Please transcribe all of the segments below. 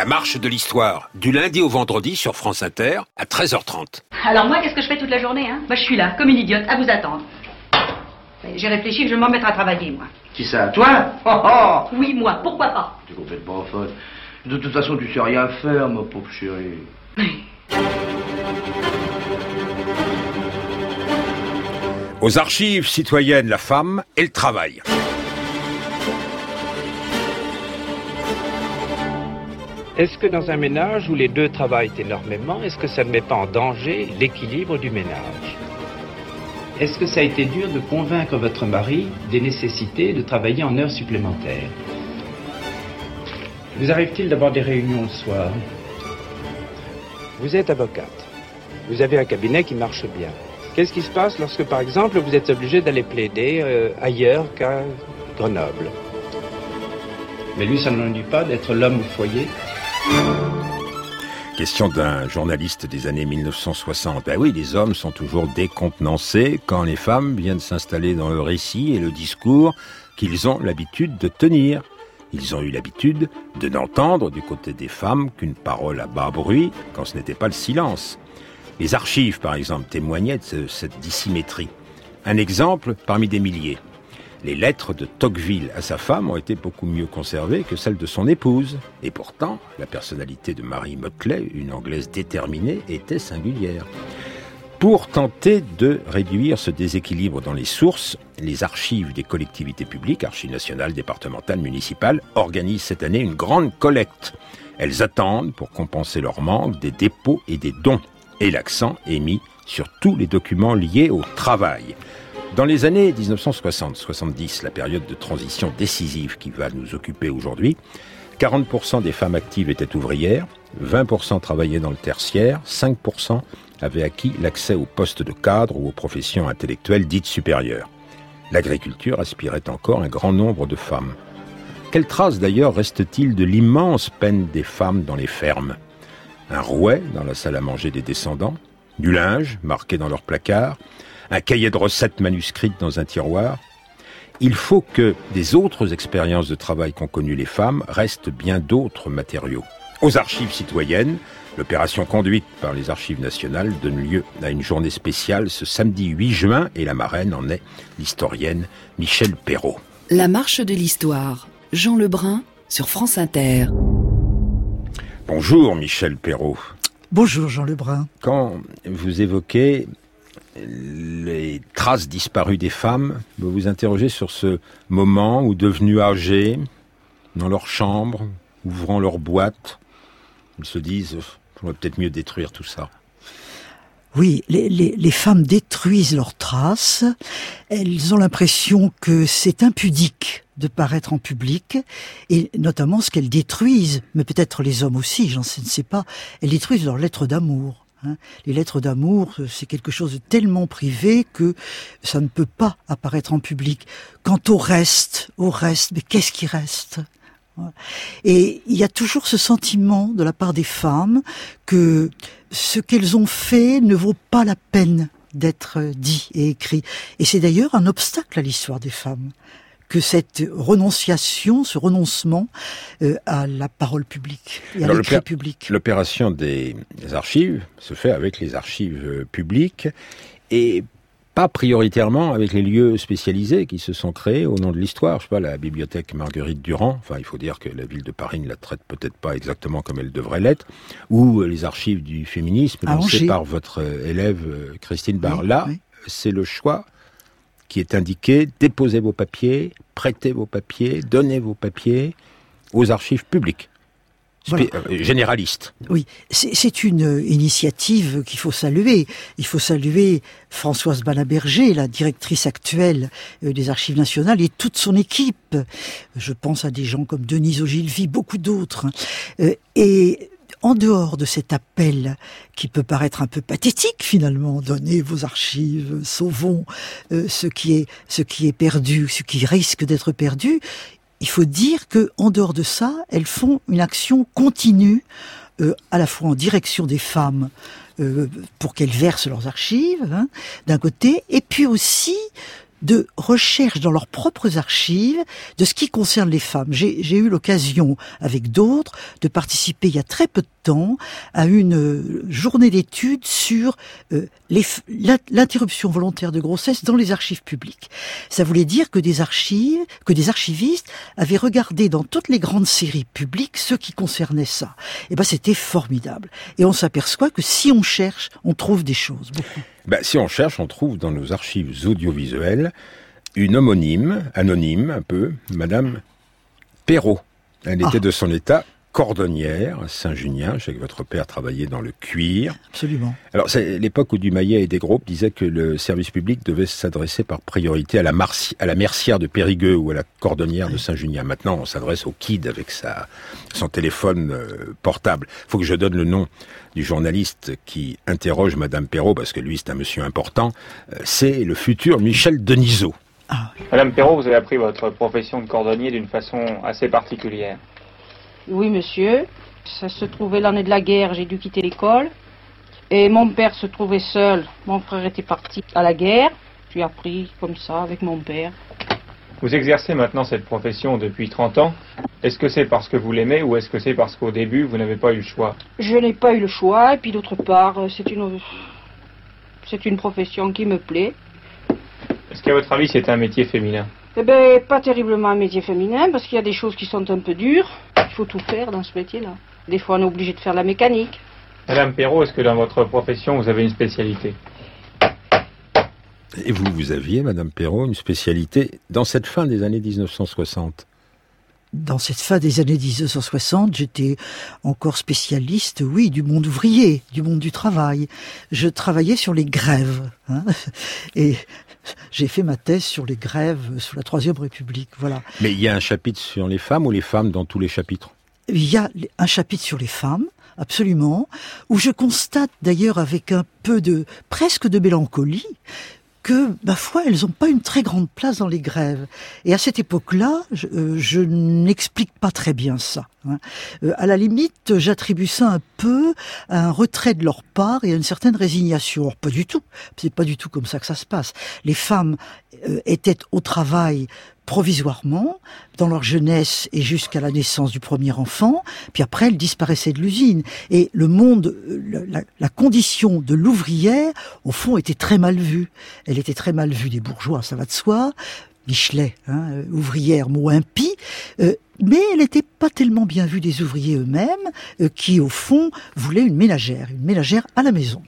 marche de l'histoire, du lundi au vendredi sur France Inter, à 13h30. Alors moi, qu'est-ce que je fais toute la journée, hein? Je suis là, comme une idiote, à vous attendre. J'ai réfléchi que je vais m'en mettre à travailler, moi. Qui ça, toi? Oh, oh. Oui, moi, pourquoi pas? T'es complètement folle. De toute façon, tu sais rien faire, ma pauvre chérie. Aux archives citoyennes, la femme et le travail. Est-ce que dans un ménage où les deux travaillent énormément, est-ce que ça ne met pas en danger l'équilibre du ménage? Est-ce que ça a été dur de convaincre votre mari des nécessités de travailler en heures supplémentaires? Vous arrive-t-il d'avoir des réunions le soir? Vous êtes avocate. Vous avez un cabinet qui marche bien. Qu'est-ce qui se passe lorsque, par exemple, vous êtes obligé d'aller plaider ailleurs qu'à Grenoble? Mais lui, ça ne l'ennuie pas d'être l'homme au foyer? Question d'un journaliste des années 1960. Ben oui, les hommes sont toujours décontenancés quand les femmes viennent s'installer dans le récit et le discours qu'ils ont l'habitude de tenir. Ils ont eu l'habitude de n'entendre du côté des femmes qu'une parole à bas bruit quand ce n'était pas le silence. Les archives, par exemple, témoignaient de cette dissymétrie. Un exemple parmi des milliers. Les lettres de Tocqueville à sa femme ont été beaucoup mieux conservées que celles de son épouse. Et pourtant, la personnalité de Mary Motley, une Anglaise déterminée, était singulière. Pour tenter de réduire ce déséquilibre dans les sources, les archives des collectivités publiques, archives nationales, départementales, municipales, organisent cette année une grande collecte. Elles attendent, pour compenser leur manque, des dépôts et des dons. Et l'accent est mis sur tous les documents liés au travail. Dans les années 1960-70, la période de transition décisive qui va nous occuper aujourd'hui, 40% des femmes actives étaient ouvrières, 20% travaillaient dans le tertiaire, 5% avaient acquis l'accès aux postes de cadre ou aux professions intellectuelles dites supérieures. L'agriculture aspirait encore un grand nombre de femmes. Quelle trace d'ailleurs reste-t-il de l'immense peine des femmes dans les fermes? Un rouet dans la salle à manger des descendants, du linge marqué dans leur placard, un cahier de recettes manuscrites dans un tiroir. Il faut que des autres expériences de travail qu'ont connues les femmes restent bien d'autres matériaux. Aux archives citoyennes, l'opération conduite par les archives nationales donne lieu à une journée spéciale ce samedi 8 juin et la marraine en est l'historienne Michèle Perrault. La marche de l'histoire, Jean Lebrun sur France Inter. Bonjour Michèle Perrault. Bonjour Jean Lebrun. Quand vous évoquez les traces disparues des femmes, vous vous interrogez sur ce moment où, devenues âgées, dans leur chambre, ouvrant leur boîte, ils se disent « on va peut-être mieux détruire tout ça ». Oui, les femmes détruisent leurs traces. Elles ont l'impression que c'est impudique de paraître en public, et notamment ce qu'elles détruisent, mais peut-être les hommes aussi, je ne sais pas, elles détruisent leurs lettres d'amour. Les lettres d'amour, c'est quelque chose de tellement privé que ça ne peut pas apparaître en public. Quant au reste, mais qu'est-ce qui reste ? Et il y a toujours ce sentiment de la part des femmes que ce qu'elles ont fait ne vaut pas la peine d'être dit et écrit. Et c'est d'ailleurs un obstacle à l'histoire des femmes, que cette renonciation, ce renoncement à la parole publique et à l'écrit public. L'opération des archives se fait avec les archives publiques et pas prioritairement avec les lieux spécialisés qui se sont créés au nom de l'histoire. Je sais pas, la bibliothèque Marguerite Durand, enfin il faut dire que la ville de Paris ne la traite peut-être pas exactement comme elle devrait l'être, ou les archives du féminisme lancées par votre élève Christine Barr. Oui, là, oui. C'est le choix qui est indiqué: déposez vos papiers, prêtez vos papiers, donnez vos papiers aux archives publiques. Voilà. Généraliste. Oui, c'est une initiative qu'il faut saluer. Il faut saluer Françoise Balaberger, la directrice actuelle des Archives nationales, et toute son équipe. Je pense à des gens comme Denise Ogilvy, beaucoup d'autres. Et en dehors de cet appel qui peut paraître un peu pathétique finalement, donnez vos archives, sauvons ce qui est perdu, ce qui risque d'être perdu, il faut dire que en dehors de ça, elles font une action continue, à la fois en direction des femmes, pour qu'elles versent leurs archives, d'un côté, et puis aussi de recherche dans leurs propres archives de ce qui concerne les femmes. J'ai eu l'occasion, avec d'autres, de participer il y a très peu de temps à une journée d'études sur l'interruption volontaire de grossesse dans les archives publiques. Ça voulait dire que des archivistes avaient regardé dans toutes les grandes séries publiques ce qui concernait ça. Et ben c'était formidable. Et on s'aperçoit que si on cherche, on trouve des choses, beaucoup. Si on cherche, on trouve dans nos archives audiovisuelles une homonyme, anonyme un peu, Madame Perrault. Elle était de son état cordonnière à Saint-Junien. Je sais que votre père travaillait dans le cuir. Absolument. Alors, c'est l'époque où Dumayet et Desgroupes disaient que le service public devait s'adresser par priorité à la mercière de Périgueux ou à la cordonnière de Saint-Junien. Maintenant, on s'adresse au kid avec son téléphone portable. Il faut que je donne le nom du journaliste qui interroge Madame Perrault, parce que lui, c'est un monsieur important. C'est le futur Michel Denisot. Ah, oui. Madame Perrault, vous avez appris votre profession de cordonnier d'une façon assez particulière. Oui, monsieur. Ça se trouvait l'année de la guerre, j'ai dû quitter l'école. Et mon père se trouvait seul. Mon frère était parti à la guerre. J'ai appris comme ça avec mon père. Vous exercez maintenant cette profession depuis 30 ans. Est-ce que c'est parce que vous l'aimez ou est-ce que c'est parce qu'au début, vous n'avez pas eu le choix? Je n'ai pas eu le choix. Et puis d'autre part, c'est une profession qui me plaît. Est-ce qu'à votre avis, c'est un métier féminin? Eh bien, pas terriblement un métier féminin, parce qu'il y a des choses qui sont un peu dures. Il faut tout faire dans ce métier-là. Des fois, on est obligé de faire la mécanique. Madame Perrault, est-ce que dans votre profession, vous avez une spécialité? Et vous aviez, Madame Perrault, une spécialité dans cette fin des années 1960? Dans cette fin des années 1960, j'étais encore spécialiste, oui, du monde ouvrier, du monde du travail. Je travaillais sur les grèves, et j'ai fait ma thèse sur les grèves sous la Troisième République, voilà. Mais il y a un chapitre sur les femmes ou les femmes dans tous les chapitres? Il y a un chapitre sur les femmes, absolument, où je constate d'ailleurs avec un peu presque de mélancolie, que, ma foi, elles n'ont pas une très grande place dans les grèves. Et à cette époque-là, je n'explique pas très bien ça. À la limite, j'attribue ça un peu à un retrait de leur part et à une certaine résignation. Or, pas du tout. C'est pas du tout comme ça que ça se passe. Les femmes étaient au travail provisoirement, dans leur jeunesse et jusqu'à la naissance du premier enfant, puis après elles disparaissaient de l'usine. Et le monde, la condition de l'ouvrière, au fond, était très mal vue. Elle était très mal vue des bourgeois, ça va de soi, Michelet, ouvrière, mot impie, mais elle n'était pas tellement bien vue des ouvriers eux-mêmes, qui au fond voulaient une ménagère à la maison.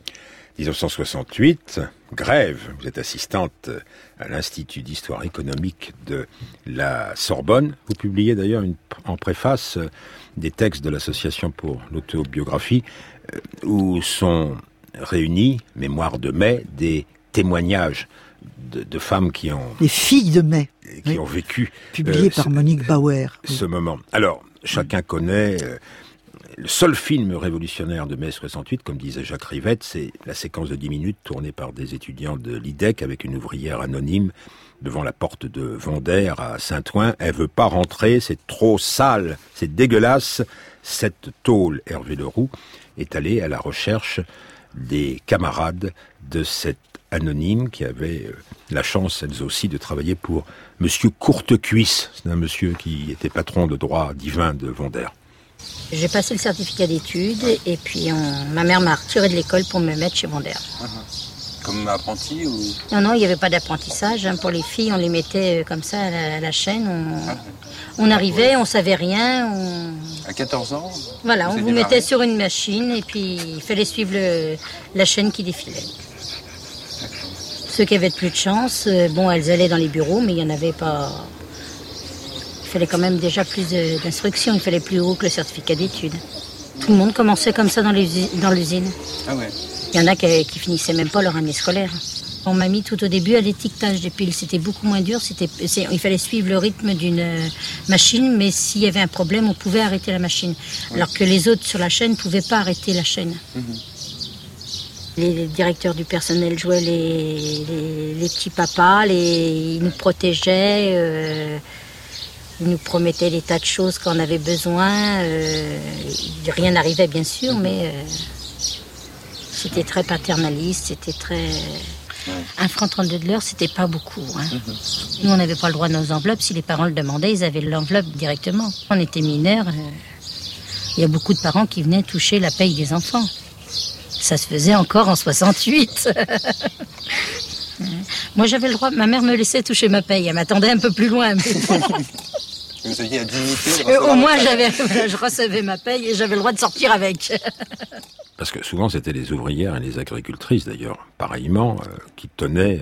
1968, grève. Vous êtes assistante à l'Institut d'histoire économique de la Sorbonne. Vous publiez d'ailleurs en préface des textes de l'Association pour l'autobiographie où sont réunis, mémoire de mai, des témoignages de femmes qui ont... Les filles de mai. Qui ont vécu... Publié par Monique Bauer. Ce moment. Alors, chacun connaît... le seul film révolutionnaire de mai 68, comme disait Jacques Rivette, c'est la séquence de 10 minutes tournée par des étudiants de l'IDEC avec une ouvrière anonyme devant la porte de Vendère à Saint-Ouen. Elle veut pas rentrer, c'est trop sale, c'est dégueulasse. Cette tôle, Hervé Leroux, est allé à la recherche des camarades de cette anonyme qui avait la chance, elles aussi, de travailler pour Monsieur Courtecuisse. C'est un monsieur qui était patron de droit divin de Vendère. J'ai passé le certificat d'études et puis ma mère m'a retiré de l'école pour me mettre chez Vendère. Comme apprenti ou... Non, il n'y avait pas d'apprentissage. Pour les filles, on les mettait comme ça à la chaîne. On arrivait, on savait rien. À 14 ans? Voilà, on vous mettait sur une machine et puis il fallait suivre la chaîne qui défilait. Ceux qui avaient plus de chance, elles allaient dans les bureaux, mais il n'y en avait pas... Il fallait quand même déjà plus d'instruction, il fallait plus haut que le certificat d'études. Tout le monde commençait comme ça dans l'usine. Ah ouais. Il y en a qui finissaient même pas leur année scolaire. On m'a mis tout au début à l'étiquetage des piles, c'était beaucoup moins dur, il fallait suivre le rythme d'une machine, mais s'il y avait un problème, on pouvait arrêter la machine. Oui. Alors que les autres sur la chaîne ne pouvaient pas arrêter la chaîne. Les directeurs du personnel jouaient les petits papas, ils nous protégeaient... Ils nous promettaient des tas de choses quand on avait besoin. Rien n'arrivait, bien sûr, mais c'était très paternaliste, c'était très... 1 franc 32 de l'heure, c'était pas beaucoup. Hein. Nous, on n'avait pas le droit de nos enveloppes. Si les parents le demandaient, ils avaient l'enveloppe directement. On était mineurs. Il y a beaucoup de parents qui venaient toucher la paye des enfants. Ça se faisait encore en 68. Moi, j'avais le droit. Ma mère me laissait toucher ma paye. Elle m'attendait un peu plus loin. Mais... Vous aviez la dignité au moins, je recevais ma paye et j'avais le droit de sortir avec. Parce que souvent, c'était les ouvrières et les agricultrices, d'ailleurs, pareillement, qui tenaient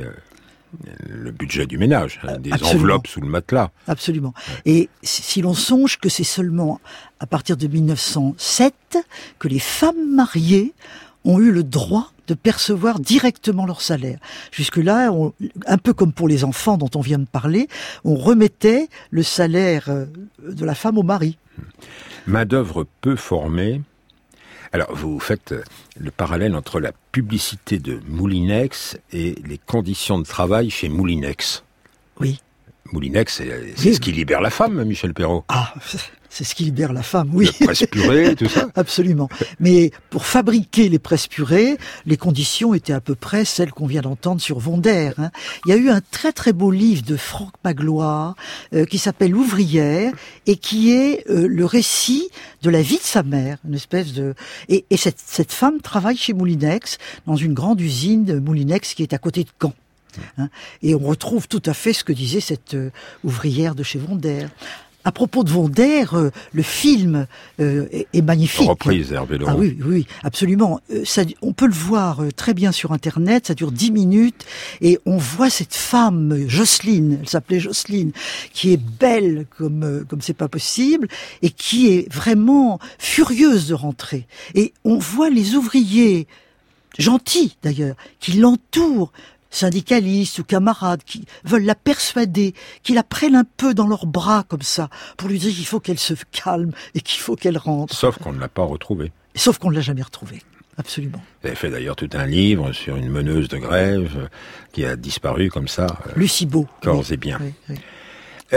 le budget du ménage, des enveloppes sous le matelas. Absolument. Ouais. Et si l'on songe que c'est seulement à partir de 1907 que les femmes mariées ont eu le droit de percevoir directement leur salaire. Jusque-là, un peu comme pour les enfants dont on vient de parler, on remettait le salaire de la femme au mari. Main-d'œuvre peu formée. Alors, vous faites le parallèle entre la publicité de Moulinex et les conditions de travail chez Moulinex. Oui. Moulinex, c'est ce qui libère la femme, Michel Perrault. Ah, c'est ce qui libère la femme, oui. Le presse-purée, tout ça. Absolument. Mais pour fabriquer les presse-purées, les conditions étaient à peu près celles qu'on vient d'entendre sur Vonder. Hein. Il y a eu un très très beau livre de Franck Magloire qui s'appelle L'Ouvrière et qui est le récit de la vie de sa mère, une espèce de... Et cette femme travaille chez Moulinex, dans une grande usine de Moulinex qui est à côté de Caen. Hein. Et on retrouve tout à fait ce que disait cette ouvrière de chez Vonder. À propos de Vonder, le film est magnifique. Reprise Hervé Leroux. Ah oui, oui, absolument. On peut le voir très bien sur Internet, ça dure 10 minutes, et on voit cette femme, Jocelyne, elle s'appelait Jocelyne, qui est belle comme c'est pas possible, et qui est vraiment furieuse de rentrer. Et on voit les ouvriers, gentils d'ailleurs, qui l'entourent, syndicalistes ou camarades qui veulent la persuader, qui la prennent un peu dans leurs bras comme ça, pour lui dire qu'il faut qu'elle se calme et qu'il faut qu'elle rentre. Sauf qu'on ne l'a pas retrouvée. Sauf qu'on ne l'a jamais retrouvée, absolument. Vous avez fait d'ailleurs tout un livre sur une meneuse de grève qui a disparu comme ça. Lucie Beau. Corps et bien. Oui, oui.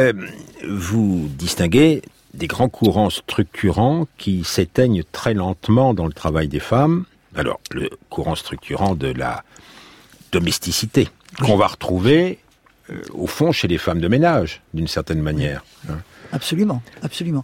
Vous distinguez des grands courants structurants qui s'éteignent très lentement dans le travail des femmes. Alors, le courant structurant de la domesticité, qu'on va retrouver, au fond, chez les femmes de ménage, d'une certaine manière. Oui. Absolument, absolument.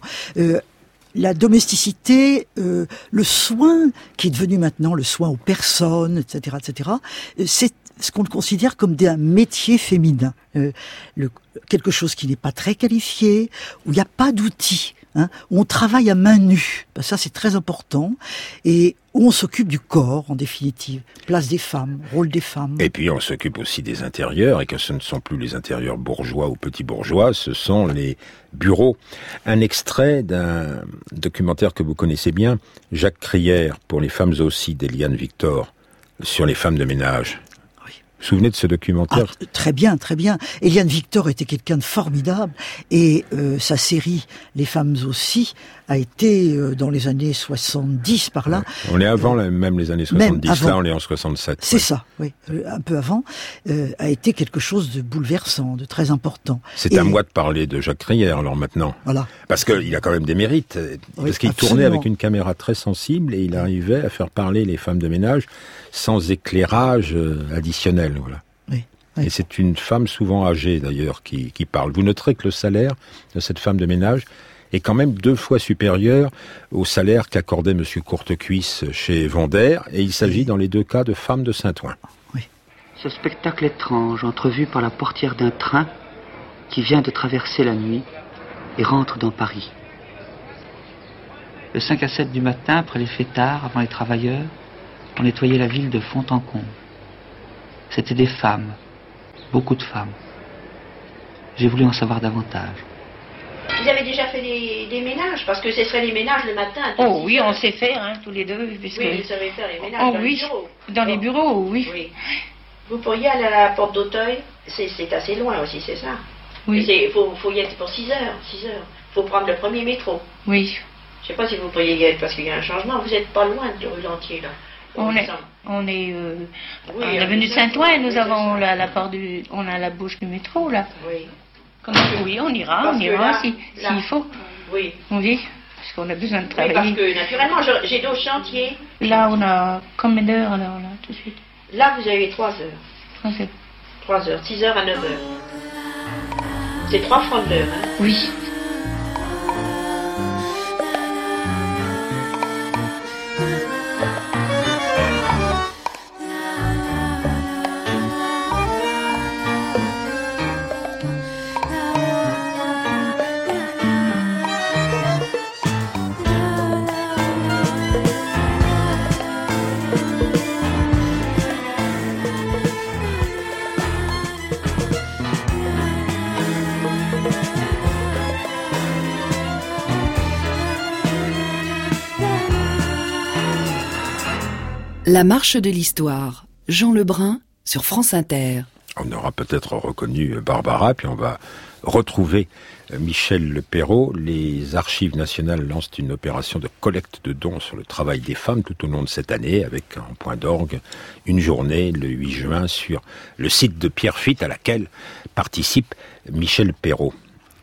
La domesticité, le soin, qui est devenu maintenant le soin aux personnes, etc., c'est ce qu'on considère comme un métier féminin. Quelque chose qui n'est pas très qualifié, où il n'y a pas d'outils, hein, où on travaille à main nue. Ben ça, c'est très important. Et où on s'occupe du corps, en définitive. Place des femmes, rôle des femmes. Et puis on s'occupe aussi des intérieurs, et que ce ne sont plus les intérieurs bourgeois ou petits bourgeois, ce sont les bureaux. Un extrait d'un documentaire que vous connaissez bien, Jacques Crière, pour les femmes aussi, d'Eliane Victor, sur les femmes de ménage. Vous vous souvenez de ce documentaire ? Très bien, très bien. Eliane Victor était quelqu'un de formidable, et sa série Les femmes aussi a été dans les années 70 par là. Ouais. On est avant même les années 70, là on est en 67. C'est ça, oui, un peu avant, a été quelque chose de bouleversant, de très important. C'est à moi de parler de Jacques Crière alors maintenant. Voilà. Parce qu'il a quand même des mérites, parce qu'il tournait avec une caméra très sensible et il arrivait à faire parler les femmes de ménage sans éclairage additionnel. Voilà. Oui, oui. Et c'est une femme souvent âgée d'ailleurs qui parle. Vous noterez que le salaire de cette femme de ménage est quand même 2 fois supérieur au salaire qu'accordait M. Courtecuisse chez Vonder, et il s'agit dans les 2 cas de femmes de Saint-Ouen. Oui. Ce spectacle étrange entrevu par la portière d'un train qui vient de traverser la nuit et rentre dans Paris. De 5 à 7 du matin, après les fêtards, avant les travailleurs, on nettoyait la ville de fond en comble. C'étaient des femmes, beaucoup de femmes. J'ai voulu en savoir davantage. Vous avez déjà fait des ménages, parce que ce serait les ménages le matin. Oh oui, on sait faire, hein, tous les deux. Puisque... Oui, vous savez faire les ménages dans les bureaux. Dans les bureaux, oui. Vous pourriez aller à la porte d'Auteuil, c'est assez loin aussi, c'est ça? Oui. Il faut y être pour 6 heures. Il faut prendre le premier métro. Oui. Je ne sais pas si vous pourriez y être, parce qu'il y a un changement. Vous n'êtes pas loin de rue Lantier, là. On est à l'avenue de Saint-Ouen, nous avons la porte on a la bouche du métro, là. Oui. Oui, on ira s'il faut. Oui. Oui, parce qu'on a besoin de travailler. Oui, parce que naturellement, j'ai d'autres chantiers. Là, on a combien d'heures, là, tout de suite? Là, vous avez 3 heures. Ok. 3 heures, 6 heures à 9 heures. C'est 3 francs de l'heure, hein? Oui. La marche de l'histoire, Jean Lebrun sur France Inter. On aura peut-être reconnu Barbara, puis on va retrouver Michel Perrault. Les Archives nationales lancent une opération de collecte de dons sur le travail des femmes tout au long de cette année, avec en point d'orgue une journée le 8 juin sur le site de Pierrefitte à laquelle participe Michel Perrault.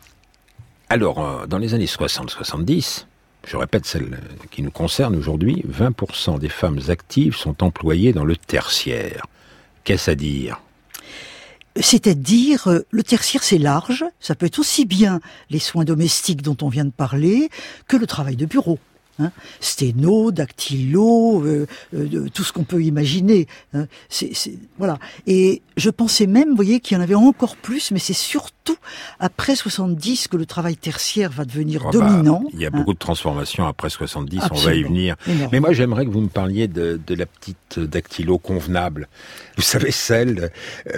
Alors, dans les années 60-70, je répète celle qui nous concerne aujourd'hui, 20% des femmes actives sont employées dans le tertiaire. Qu'est-ce à dire ? C'est-à-dire, le tertiaire c'est large, ça peut être aussi bien les soins domestiques dont on vient de parler que le travail de bureau. Sténo, dactylo, tout ce qu'on peut imaginer. Voilà. Et je pensais même, vous voyez, qu'il y en avait encore plus, mais c'est surtout après 70 que le travail tertiaire va devenir dominant. Il y a beaucoup de transformations après 70, Absolument. On va y venir. Énorme. Mais moi, j'aimerais que vous me parliez de la petite dactylo convenable. Vous savez, celle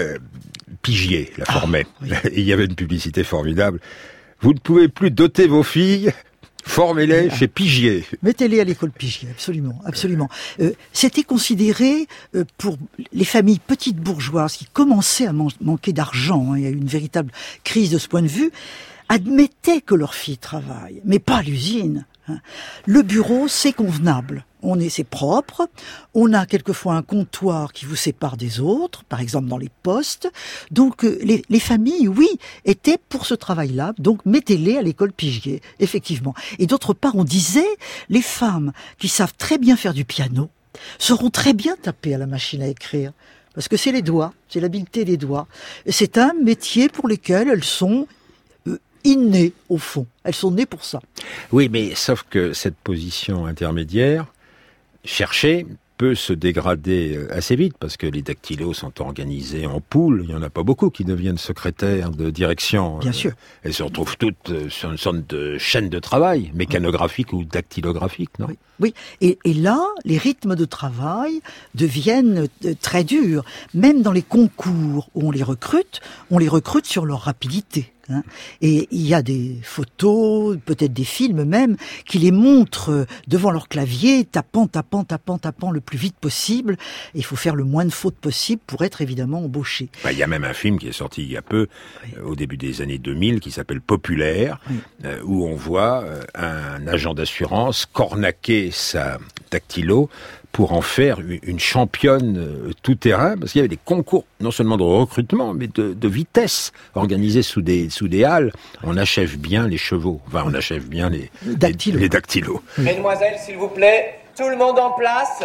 Pigier la formait. Oui. Il y avait une publicité formidable. Vous ne pouvez plus doter vos filles. Formez-les chez Pigier. Mettez-les à l'école Pigier, absolument, absolument. C'était considéré pour les familles petites bourgeoises qui commençaient à manquer d'argent, il y a eu une véritable crise de ce point de vue, admettaient que leurs filles travaillent, mais pas à l'usine. Le bureau, c'est convenable. C'est propre. On a quelquefois un comptoir qui vous sépare des autres, par exemple dans les postes. Donc les familles, oui, étaient pour ce travail-là. Donc mettez-les à l'école Pigier, effectivement. Et d'autre part, on disait, les femmes qui savent très bien faire du piano sauront très bien taper à la machine à écrire. Parce que c'est les doigts, c'est l'habileté des doigts. C'est un métier pour lequel elles sont innées, au fond. Elles sont nées pour ça. Oui, mais sauf que cette position intermédiaire, cherchée, peut se dégrader assez vite, parce que les dactylos sont organisés en poules. Il n'y en a pas beaucoup qui deviennent secrétaires de direction. Bien sûr. Elles se retrouvent toutes sur une sorte de chaîne de travail, mécanographique ou dactylographique, non ? Oui. Et là, les rythmes de travail deviennent très durs. Même dans les concours où on les recrute sur leur rapidité. Et il y a des photos, peut-être des films même, qui les montrent devant leur clavier, tapant le plus vite possible. Et il faut faire le moins de fautes possible pour être évidemment embauché. Il y a même un film qui est sorti il y a peu, au début des années 2000, qui s'appelle Populaire, où on voit un agent d'assurance cornaquer sa dactylo pour en faire une championne tout-terrain, parce qu'il y avait des concours, non seulement de recrutement, mais de vitesse, organisés sous des halles. On achève bien les chevaux, enfin on achève bien les dactylos. Mesdemoiselles, s'il vous plaît, tout le monde en place.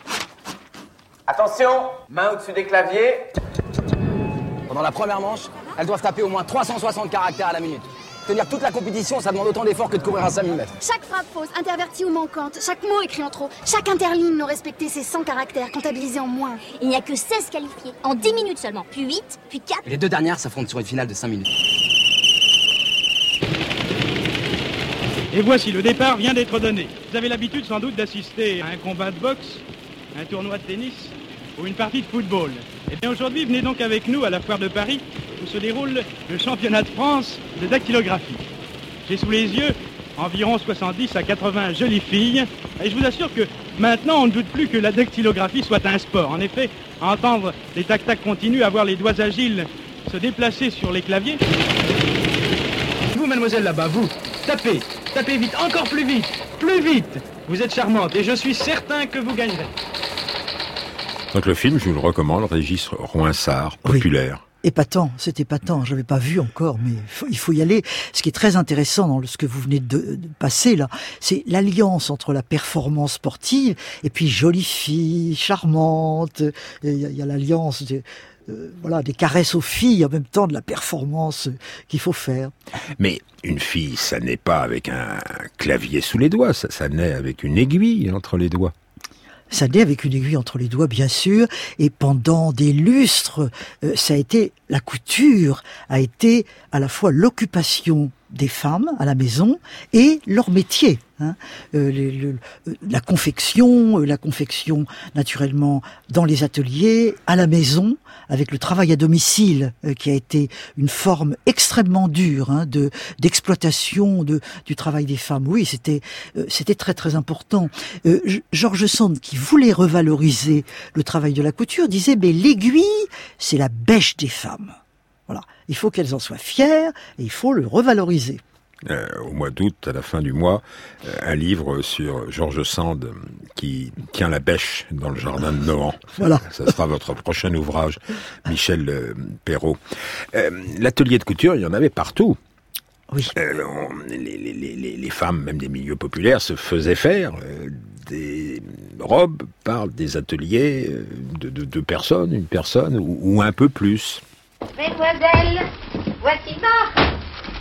Attention, main au-dessus des claviers. Pendant la première manche, elles doivent taper au moins 360 caractères à la minute. Tenir toute la compétition, ça demande autant d'efforts que de courir un 5000 mètres. Chaque frappe fausse, intervertie ou manquante, chaque mot écrit en trop, chaque interligne non respectée, c'est 100 caractères comptabilisés en moins. Il n'y a que 16 qualifiés, en 10 minutes seulement, puis 8, puis 4. Les deux dernières s'affrontent sur une finale de 5 minutes. Et voici, le départ vient d'être donné. Vous avez l'habitude sans doute d'assister à un combat de boxe, un tournoi de tennis ou une partie de football. Et bien aujourd'hui, venez donc avec nous à la foire de Paris où se déroule le championnat de France de dactylographie. J'ai sous les yeux environ 70 à 80 jolies filles et je vous assure que maintenant on ne doute plus que la dactylographie soit un sport. En effet, à entendre les tac-tac continus, à voir les doigts agiles se déplacer sur les claviers. Vous, mademoiselle, là-bas, vous, tapez vite, encore plus vite, plus vite. Vous êtes charmante et je suis certain que vous gagnerez. Donc le film, je vous le recommande, Régis Rouinsard, Populaire. Épatant, c'est épatant, je l'avais pas vu encore, mais il faut y aller. Ce qui est très intéressant dans ce que vous venez de passer là, c'est l'alliance entre la performance sportive et puis jolie fille, charmante. Il y a l'alliance des caresses aux filles, en même temps de la performance qu'il faut faire. Mais une fille, ça naît pas avec un clavier sous les doigts, ça naît avec une aiguille entre les doigts. Ça naît avec une aiguille entre les doigts, bien sûr, et pendant des lustres, la couture a été à la fois l'occupation des femmes à la maison et leur métier. La confection naturellement dans les ateliers, à la maison, avec le travail à domicile qui a été une forme extrêmement dure d'exploitation du travail des femmes. Oui, c'était très très important. George Sand, qui voulait revaloriser le travail de la couture, disait mais l'aiguille, c'est la bêche des femmes. Voilà, il faut qu'elles en soient fières et il faut le revaloriser. Au mois d'août, à la fin du mois, un livre sur George Sand qui tient la bêche dans le jardin de Nohant. Voilà. Ça sera votre prochain ouvrage, Michel Perrault. L'atelier de couture, il y en avait partout. Oui. Les femmes, même des milieux populaires, se faisaient faire des robes par des ateliers de deux personnes, une personne ou un peu plus. Mesdemoiselles, voici Marthe.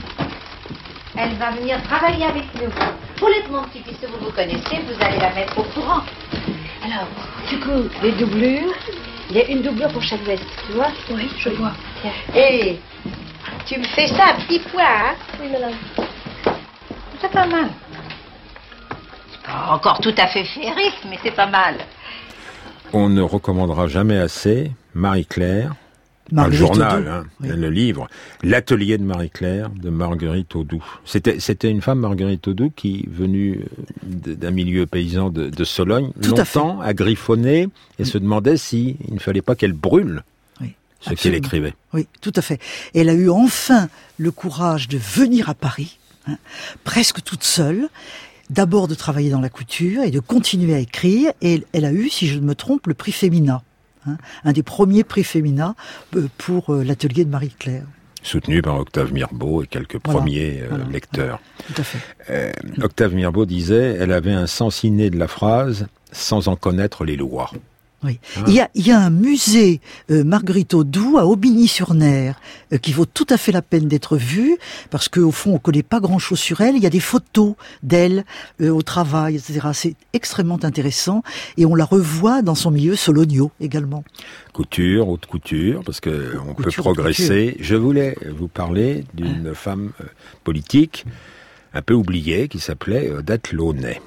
Elle va venir travailler avec nous. Paulette, mon petit, puisque vous vous connaissez, vous allez la mettre au courant. Alors, du coup, les doublures, il y a une doublure pour chaque veste, tu vois? Oui, je vois. Tiens. Et tu me fais ça à petits pois, hein? Oui, madame. C'est pas mal. C'est pas encore tout à fait féerique, mais c'est pas mal. On ne recommandera jamais assez Marie-Claire, le journal, oui. Le livre, l'atelier de Marie-Claire, de Marguerite Audoux. C'était une femme, Marguerite Audoux, qui venue d'un milieu paysan de Sologne, longtemps à griffonner et se demandait s'il ne fallait pas qu'elle brûle ce qu'elle écrivait. Oui, tout à fait. Et elle a eu enfin le courage de venir à Paris, presque toute seule, d'abord de travailler dans la couture et de continuer à écrire. Et elle a eu, si je ne me trompe, le prix Femina. Un des premiers prix Femina pour l'atelier de Marie-Claire. Soutenu par Octave Mirbeau et quelques premiers lecteurs. Tout à fait. Octave Mirbeau disait, elle avait un sens inné de la phrase, sans en connaître les lois. Oui. Il y a un musée Marguerite Audoux à Aubigny-sur-Ner qui vaut tout à fait la peine d'être vu parce qu'au fond on connaît pas grand-chose sur elle. Il y a des photos d'elle au travail, etc. C'est extrêmement intéressant et on la revoit dans son milieu sologno également. Couture, haute couture, parce que on peut progresser. Je voulais vous parler d'une femme politique un peu oubliée qui s'appelait Odette Launay.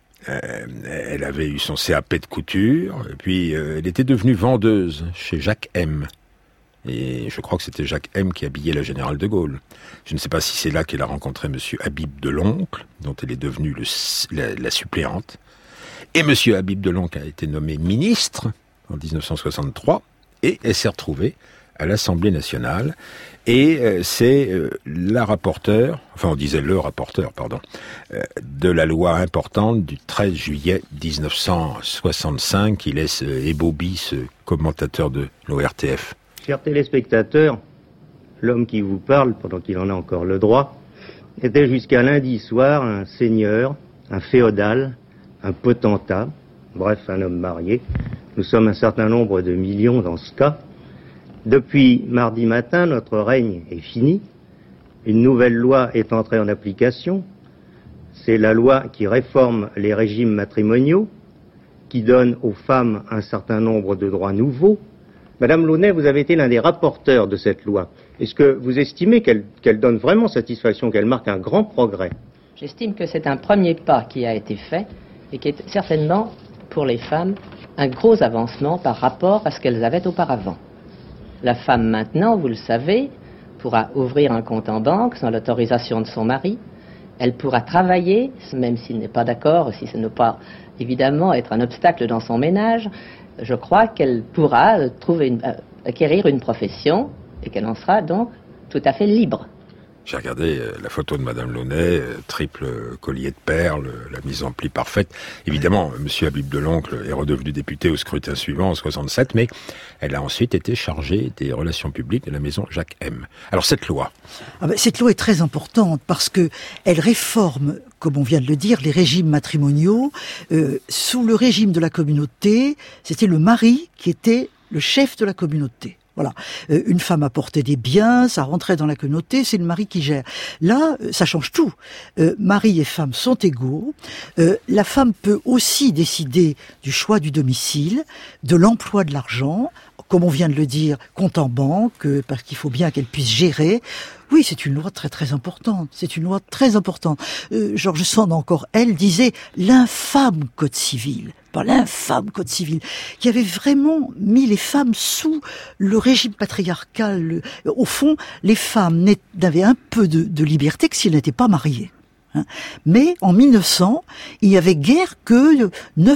Elle avait eu son CAP de couture, et puis elle était devenue vendeuse chez Jacques M. Et je crois que c'était Jacques M qui habillait la générale de Gaulle. Je ne sais pas si c'est là qu'elle a rencontré monsieur Habib Deloncle, dont elle est devenue la suppléante. Et monsieur Habib Deloncle a été nommé ministre en 1963, et elle s'est retrouvée à l'Assemblée nationale, et c'est la rapporteure, enfin on disait le rapporteur, pardon, de la loi importante du 13 juillet 1965 qui laisse ébobie ce commentateur de l'ORTF. Chers téléspectateurs, l'homme qui vous parle, pendant qu'il en a encore le droit, était jusqu'à lundi soir un seigneur, un féodal, un potentat, bref un homme marié. Nous sommes un certain nombre de millions dans ce cas. Depuis mardi matin, notre règne est fini. Une nouvelle loi est entrée en application. C'est la loi qui réforme les régimes matrimoniaux, qui donne aux femmes un certain nombre de droits nouveaux. Madame Launay, vous avez été l'un des rapporteurs de cette loi. Est-ce que vous estimez qu'elle donne vraiment satisfaction, qu'elle marque un grand progrès? J'estime que c'est un premier pas qui a été fait et qui est certainement, pour les femmes, un gros avancement par rapport à ce qu'elles avaient auparavant. La femme maintenant, vous le savez, pourra ouvrir un compte en banque sans l'autorisation de son mari. Elle pourra travailler, même s'il n'est pas d'accord, si ce n'est pas évidemment être un obstacle dans son ménage. Je crois qu'elle pourra acquérir une profession et qu'elle en sera donc tout à fait libre. J'ai regardé la photo de Madame Launay, triple collier de perles, la mise en pli parfaite. Évidemment, monsieur Habib Deloncle est redevenu député au scrutin suivant en 67, mais elle a ensuite été chargée des relations publiques de la maison Jacques M. Alors cette loi. Cette loi est très importante parce que elle réforme, comme on vient de le dire, les régimes matrimoniaux. Sous le régime de la communauté, c'était le mari qui était le chef de la communauté. Voilà. Une femme apportait des biens, ça rentrait dans la communauté, c'est le mari qui gère. Là, ça change tout. Mari et femme sont égaux. La femme peut aussi décider du choix du domicile, de l'emploi de l'argent, comme on vient de le dire, compte en banque, parce qu'il faut bien qu'elle puisse gérer. Oui, c'est une loi très très importante. C'est une loi très importante. George Sand, encore, elle disait l'infâme code civil, pas l'infâme code civil, qui avait vraiment mis les femmes sous le régime patriarcal. Au fond, les femmes n'avaient un peu de liberté que si elles n'étaient pas mariées. Mais en 1900, il n'y avait guère que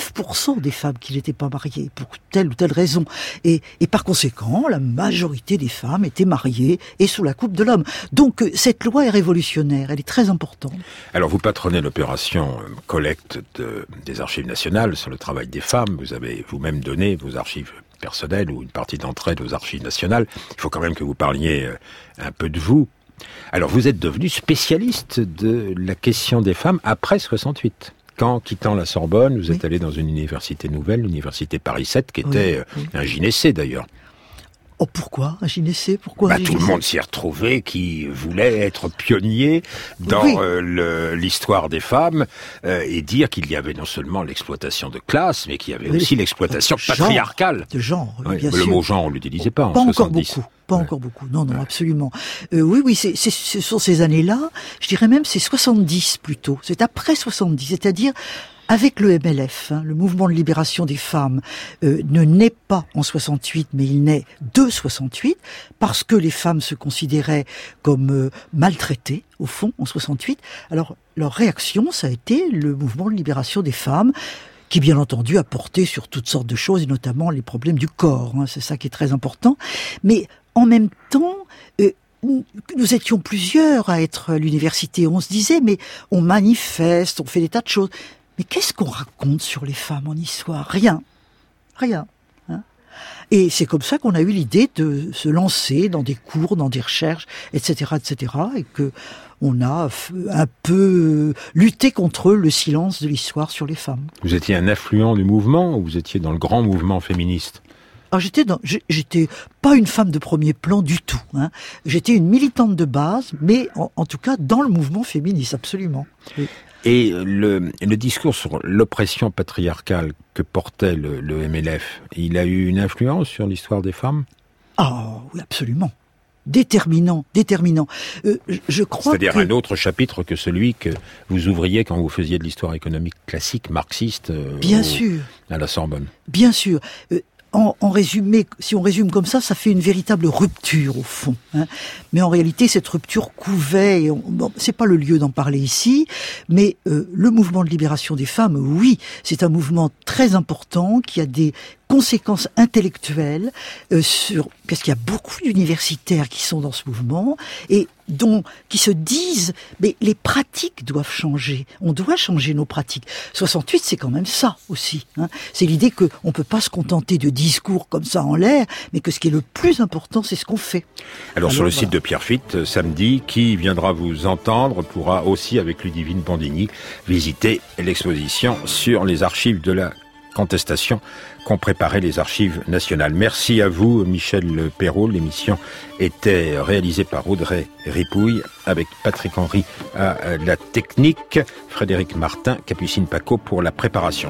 9% des femmes qui n'étaient pas mariées, pour telle ou telle raison. Et par conséquent, la majorité des femmes étaient mariées et sous la coupe de l'homme. Donc cette loi est révolutionnaire, elle est très importante. Alors vous patronnez l'opération collecte des archives nationales sur le travail des femmes. Vous avez vous-même donné vos archives personnelles ou une partie d'entre elles aux archives nationales. Il faut quand même que vous parliez un peu de vous. Alors, vous êtes devenu spécialiste de la question des femmes après 68. Quand, quittant la Sorbonne, vous êtes allé dans une université nouvelle, l'université Paris 7, qui était un gynécée d'ailleurs. Oh, pourquoi un gynécée? Pourquoi tout le monde s'y est retrouvé, qui voulait être pionnier dans l'histoire des femmes et dire qu'il y avait non seulement l'exploitation de classe, mais qu'il y avait aussi l'exploitation patriarcale. De genre, bien sûr. Le mot genre, on ne l'utilisait pas en 70. Pas encore beaucoup. Non, absolument. Oui, ce sont ces années-là. Je dirais même c'est 70 plutôt. C'est après 70, c'est-à-dire avec le MLF, le mouvement de libération des femmes, ne naît pas en 68, mais il naît de 68, parce que les femmes se considéraient comme maltraitées, au fond, en 68. Alors, leur réaction, ça a été le mouvement de libération des femmes, qui bien entendu a porté sur toutes sortes de choses, et notamment les problèmes du corps. C'est ça qui est très important. Mais en même temps, nous étions plusieurs à être à l'université. On se disait, mais on manifeste, on fait des tas de choses. Mais qu'est-ce qu'on raconte sur les femmes en histoire? Rien. Et c'est comme ça qu'on a eu l'idée de se lancer dans des cours, dans des recherches, etc., et que on a un peu lutté contre le silence de l'histoire sur les femmes. Vous étiez un affluent du mouvement ou vous étiez dans le grand mouvement féministe? Alors j'étais pas une femme de premier plan du tout. J'étais une militante de base, mais en tout cas dans le mouvement féministe, absolument. Oui. Et le discours sur l'oppression patriarcale que portait le MLF, il a eu une influence sur l'histoire des femmes? Ah oui, absolument. Déterminant. Je crois C'est-à-dire un autre chapitre que celui que vous ouvriez quand vous faisiez de l'histoire économique classique, marxiste, bien sûr, à la Sorbonne. Bien sûr. En résumé, si on résume comme ça fait une véritable rupture au fond. Mais en réalité, cette rupture couvait, c'est pas le lieu d'en parler ici, mais le mouvement de libération des femmes, oui, c'est un mouvement très important qui a des conséquences intellectuelles parce qu'il y a beaucoup d'universitaires qui sont dans ce mouvement et qui se disent mais les pratiques doivent changer, on doit changer nos pratiques. 68, c'est quand même ça aussi. C'est l'idée que on peut pas se contenter de discours comme ça en l'air, mais que ce qui est le plus important, c'est ce qu'on fait. Alors sur le site de Pierrefitte, samedi, qui viendra vous entendre pourra aussi, avec Ludivine Bandini, visiter l'exposition sur les archives de la contestation qu'ont préparé les archives nationales. Merci à vous, Michel Perrault. L'émission était réalisée par Audrey Ripouille avec Patrick Henry à la technique, Frédéric Martin, Capucine Paco pour la préparation.